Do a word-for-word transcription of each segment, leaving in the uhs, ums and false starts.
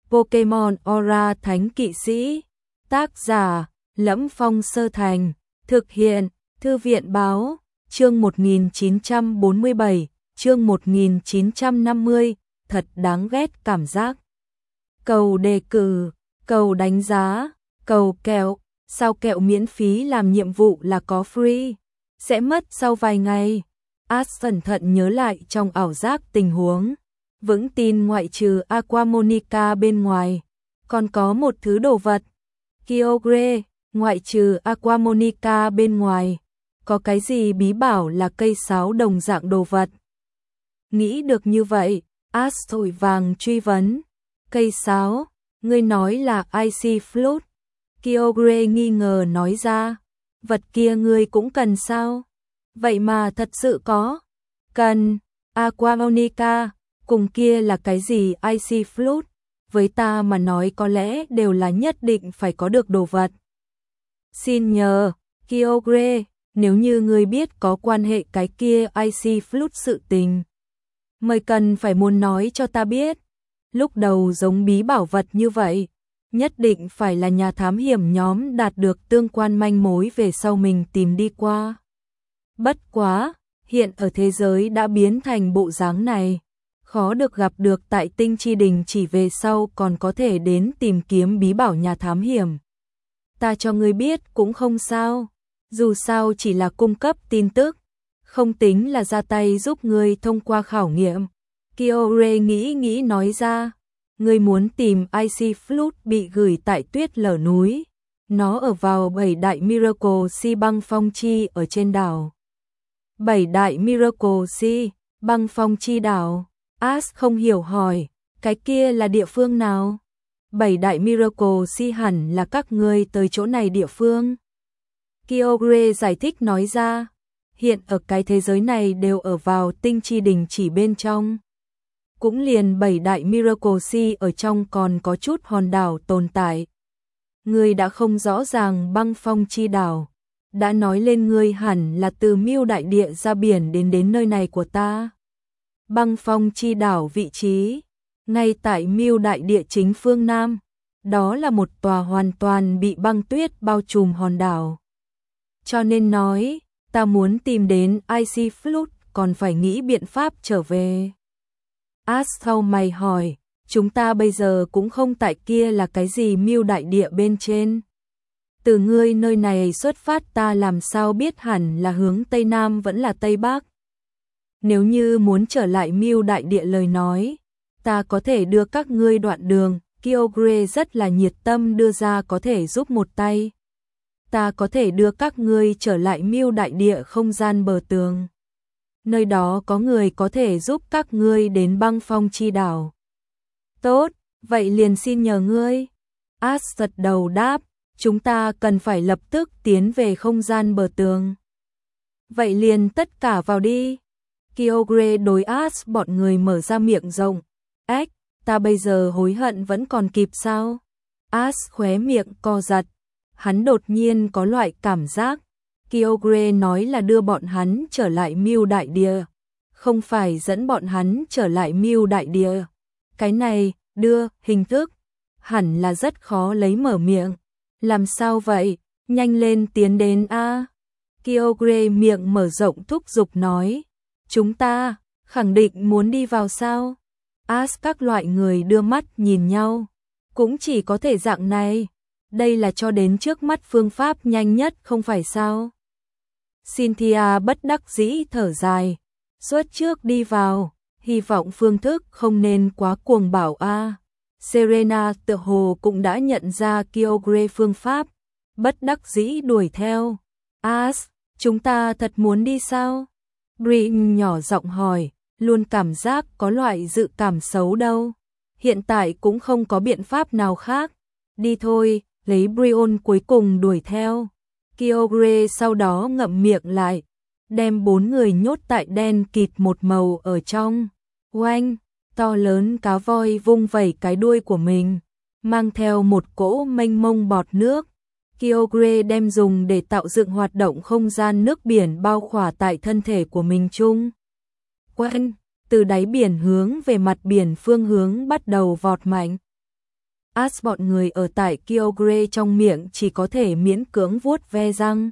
Pokemon Aura Thánh Kỵ Sĩ. Tác giả: Lẫm Phong Sơ Thành. Thực hiện: Thư viện báo. Chương một nghìn chín trăm bốn mươi bảy, chương một nghìn chín trăm năm mươi, thật đáng ghét cảm giác. Cầu đề cử, cầu đánh giá, cầu kẹo, sao kẹo miễn phí làm nhiệm vụ là có free, sẽ mất sau vài ngày. Ash cẩn thận nhớ lại trong ảo giác tình huống, vững tin ngoại trừ Aquamonica bên ngoài, còn có một thứ đồ vật. Kyogre, ngoại trừ Aquamonica bên ngoài, có cái gì bí bảo là cây sáo đồng dạng đồ vật? Nghĩ được như vậy, Ash thổi vàng truy vấn. Cây sáo, ngươi nói là Icy Flute. Kyogre nghi ngờ nói ra. Vật kia ngươi cũng cần sao? Vậy mà thật sự có. Cần. Aquamonica, cùng kia là cái gì Icy Flute? Với ta mà nói có lẽ đều là nhất định phải có được đồ vật. Xin nhờ, Kyogre, nếu như ngươi biết có quan hệ cái kia Icy Flute sự tình, mời cần phải muốn nói cho ta biết. Lúc đầu giống bí bảo vật như vậy, nhất định phải là nhà thám hiểm nhóm đạt được tương quan manh mối về sau mình tìm đi qua. Bất quá, hiện ở thế giới đã biến thành bộ dáng này, khó được gặp được tại Tinh Chi Đình, chỉ về sau còn có thể đến tìm kiếm bí bảo nhà thám hiểm. Ta cho ngươi biết cũng không sao, dù sao chỉ là cung cấp tin tức, không tính là ra tay giúp ngươi thông qua khảo nghiệm. Kyogre nghĩ nghĩ nói ra, ngươi muốn tìm Icy Flute bị gửi tại Tuyết Lở núi, nó ở vào bảy đại Miracle Sea băng phong chi ở trên đảo. Bảy đại Miracle Sea, băng phong chi đảo. Ash không hiểu hỏi, cái kia là địa phương nào? Bảy đại Miracle Sea hẳn là các ngươi tới chỗ này địa phương. Kyogre giải thích nói ra, hiện ở cái thế giới này đều ở vào Tinh Chi Đình chỉ bên trong. Cũng liền bảy đại Miracle Sea ở trong còn có chút hòn đảo tồn tại. Ngươi đã không rõ ràng băng phong chi đảo, đã nói lên ngươi hẳn là từ Miêu Đại Địa ra biển đến đến nơi này của ta. Băng phong chi đảo vị trí, ngay tại Miêu Đại Địa chính phương Nam, đó là một tòa hoàn toàn bị băng tuyết bao trùm hòn đảo. Cho nên nói, ta muốn tìm đến Icy Flute còn phải nghĩ biện pháp trở về. Ash sau mày hỏi, chúng ta bây giờ cũng không tại kia là cái gì Miêu Đại Địa bên trên. Từ ngươi nơi này xuất phát ta làm sao biết hẳn là hướng Tây Nam vẫn là Tây Bắc. Nếu như muốn trở lại Miêu Đại Địa lời nói, ta có thể đưa các ngươi đoạn đường. Kyogre rất là nhiệt tâm đưa ra có thể giúp một tay. Ta có thể đưa các ngươi trở lại Miêu Đại Địa không gian bờ tường. Nơi đó có người có thể giúp các ngươi đến băng phong chi đảo. Tốt, vậy liền xin nhờ ngươi. Ash gật đầu đáp, chúng ta cần phải lập tức tiến về không gian bờ tường. Vậy liền tất cả vào đi. Kyogre đối Ash bọn người mở ra miệng rộng. Ếch, ta bây giờ hối hận vẫn còn kịp sao? Ash khóe miệng co giật. Hắn đột nhiên có loại cảm giác Kyogre nói là đưa bọn hắn trở lại Miêu Đại Địa, không phải dẫn bọn hắn trở lại Miêu Đại Địa. Cái này, đưa, hình thức, hẳn là rất khó lấy mở miệng. Làm sao vậy? Nhanh lên tiến đến a. Kyogre miệng mở rộng thúc giục nói. Chúng ta, khẳng định muốn đi vào sao? Ash các loại người đưa mắt nhìn nhau. Cũng chỉ có thể dạng này. Đây là cho đến trước mắt phương pháp nhanh nhất không phải sao? Cynthia bất đắc dĩ thở dài. Xuất trước đi vào, hy vọng phương thức không nên quá cuồng bảo a. Serena tựa hồ cũng đã nhận ra Kyogre phương pháp, bất đắc dĩ đuổi theo. Ash, chúng ta thật muốn đi sao? Brin nhỏ giọng hỏi, luôn cảm giác có loại dự cảm xấu đâu. Hiện tại cũng không có biện pháp nào khác. Đi thôi, lấy Brion cuối cùng đuổi theo. Kyogre sau đó ngậm miệng lại, đem bốn người nhốt tại đen kịt một màu ở trong. Oanh, to lớn cá voi vung vẩy cái đuôi của mình, mang theo một cỗ mênh mông bọt nước. Kyogre đem dùng để tạo dựng hoạt động không gian nước biển bao khỏa tại thân thể của mình chung. Oanh, từ đáy biển hướng về mặt biển phương hướng bắt đầu vọt mạnh. As bọn người ở tại Kyogre trong miệng chỉ có thể miễn cưỡng vuốt ve răng,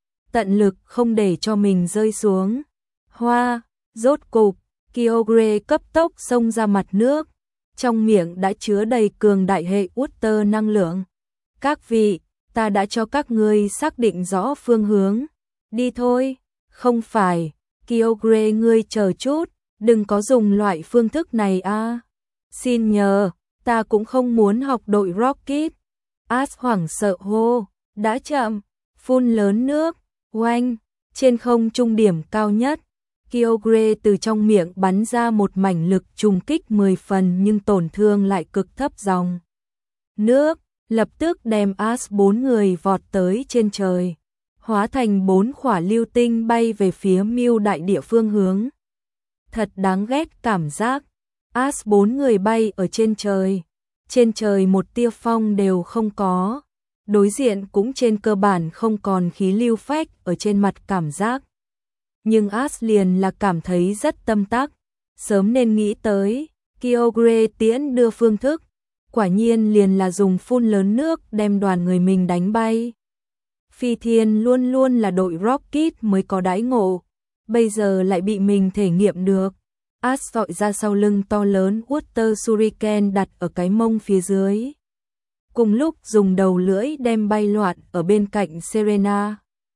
tận lực không để cho mình rơi xuống. Hoa, rốt cục, Kyogre cấp tốc xông ra mặt nước, trong miệng đã chứa đầy cường đại hệ Water năng lượng. Các vị, ta đã cho các ngươi xác định rõ phương hướng. Đi thôi. Không phải, Kyogre ngươi chờ chút, đừng có dùng loại phương thức này a. Xin nhờ, ta cũng không muốn học đội Rocket. As hoảng sợ hô, đã chậm, phun lớn nước, oanh, trên không trung điểm cao nhất. Kyogre từ trong miệng bắn ra một mảnh lực trùng kích mười phần nhưng tổn thương lại cực thấp dòng nước, lập tức đem As bốn người vọt tới trên trời, hóa thành bốn khỏa lưu tinh bay về phía Mưu đại địa phương hướng. Thật đáng ghét cảm giác, As bốn người bay ở trên trời, trên trời một tia phong đều không có, đối diện cũng trên cơ bản không còn khí lưu phách ở trên mặt cảm giác. Nhưng As liền là cảm thấy rất tâm tắc, sớm nên nghĩ tới, Kyogre tiễn đưa phương thức, quả nhiên liền là dùng phun lớn nước đem đoàn người mình đánh bay. Phi thiên luôn luôn là đội Rocket mới có đãi ngộ, bây giờ lại bị mình thể nghiệm được. As dọi ra sau lưng to lớn Water Shuriken đặt ở cái mông phía dưới. Cùng lúc dùng đầu lưỡi đem bay loạn ở bên cạnh Serena.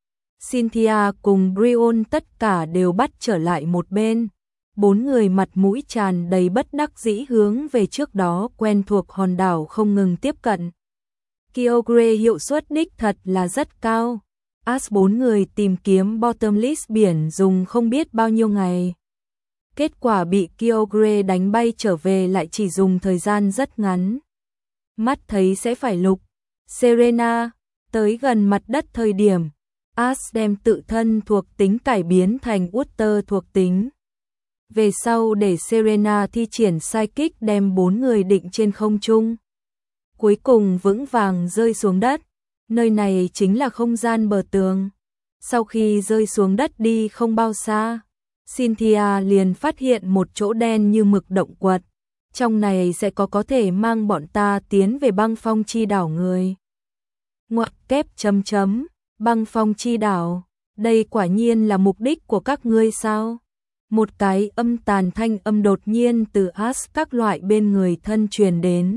Cynthia cùng Brion tất cả đều bắt trở lại một bên. Bốn người mặt mũi tràn đầy bất đắc dĩ hướng về trước đó quen thuộc hòn đảo không ngừng tiếp cận. Kyogre hiệu suất đích thật là rất cao. As bốn người tìm kiếm Bottomless biển dùng không biết bao nhiêu ngày. Kết quả bị Kyogre đánh bay trở về lại chỉ dùng thời gian rất ngắn. Mắt thấy sẽ phải lục. Serena, tới gần mặt đất thời điểm, As đem tự thân thuộc tính cải biến thành Water thuộc tính. Về sau để Serena thi triển Psychic đem bốn người định trên không trung. Cuối cùng vững vàng rơi xuống đất. Nơi này chính là không gian bờ tường. Sau khi rơi xuống đất đi không bao xa, Cynthia liền phát hiện một chỗ đen như mực động quật. Trong này sẽ có có thể mang bọn ta tiến về băng phong chi đảo người. Ngoặc kép chấm chấm, băng phong chi đảo, đây quả nhiên là mục đích của các ngươi sao? Một cái âm tàn thanh âm đột nhiên từ As các loại bên người thân truyền đến.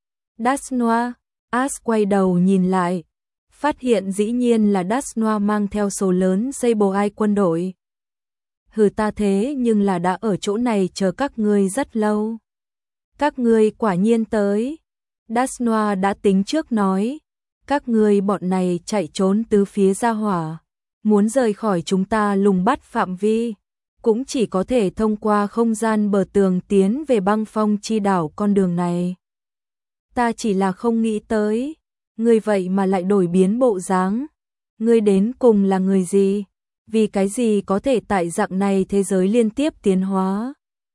Dasnoa, As quay đầu nhìn lại, phát hiện dĩ nhiên là Dasnoa mang theo số lớn Sableye quân đội. Hừ, ta thế nhưng là đã ở chỗ này chờ các ngươi rất lâu. Các ngươi quả nhiên tới. Dasnoa đã tính trước nói, các ngươi bọn này chạy trốn tứ phía ra hỏa, muốn rời khỏi chúng ta lùng bắt phạm vi, cũng chỉ có thể thông qua không gian bờ tường tiến về băng phong chi đảo con đường này. Ta chỉ là không nghĩ tới, ngươi vậy mà lại đổi biến bộ dáng. Ngươi đến cùng là người gì? Vì cái gì có thể tại dạng này thế giới liên tiếp tiến hóa?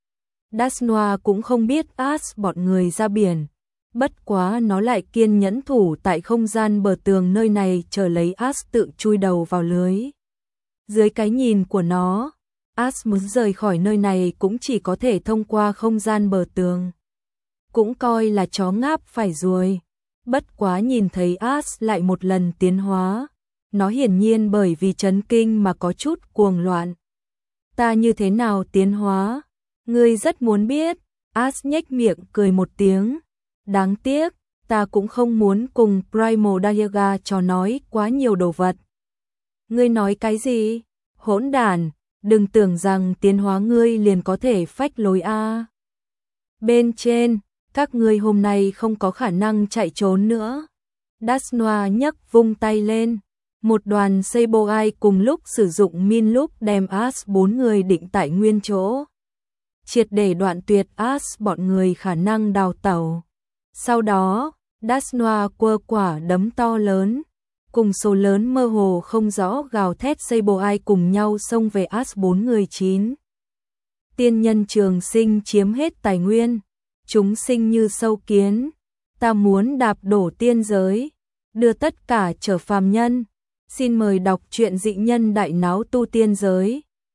Dasnoa cũng không biết As bọn người ra biển, bất quá nó lại kiên nhẫn thủ tại không gian bờ tường nơi này chờ lấy As tự chui đầu vào lưới. Dưới cái nhìn của nó, As muốn rời khỏi nơi này cũng chỉ có thể thông qua không gian bờ tường. Cũng coi là chó ngáp phải ruồi. Bất quá nhìn thấy As lại một lần tiến hóa, nó hiển nhiên bởi vì chấn kinh mà có chút cuồng loạn. Ta như thế nào tiến hóa? Ngươi rất muốn biết. As nhếch miệng cười một tiếng. Đáng tiếc, ta cũng không muốn cùng Primal Diaga trò nói quá nhiều đồ vật. Ngươi nói cái gì? Hỗn đản, đừng tưởng rằng tiến hóa ngươi liền có thể phách lối a. Bên trên, các ngươi hôm nay không có khả năng chạy trốn nữa. Dasnoa nhấc vung tay lên, một đoàn Sableye cùng lúc sử dụng min lúc đem As bốn người định tại nguyên chỗ, triệt để đoạn tuyệt As bọn người khả năng đào tẩu. Sau đó, Dasnoa quơ quả đấm to lớn, cùng số lớn mơ hồ không rõ gào thét Sableye cùng nhau xông về As bốn người chín. Tiên nhân trường sinh chiếm hết tài nguyên, chúng sinh như sâu kiến, ta muốn đạp đổ tiên giới, đưa tất cả trở phàm nhân. Xin mời đọc truyện Dị Nhân Đại Náo Tu Tiên Giới.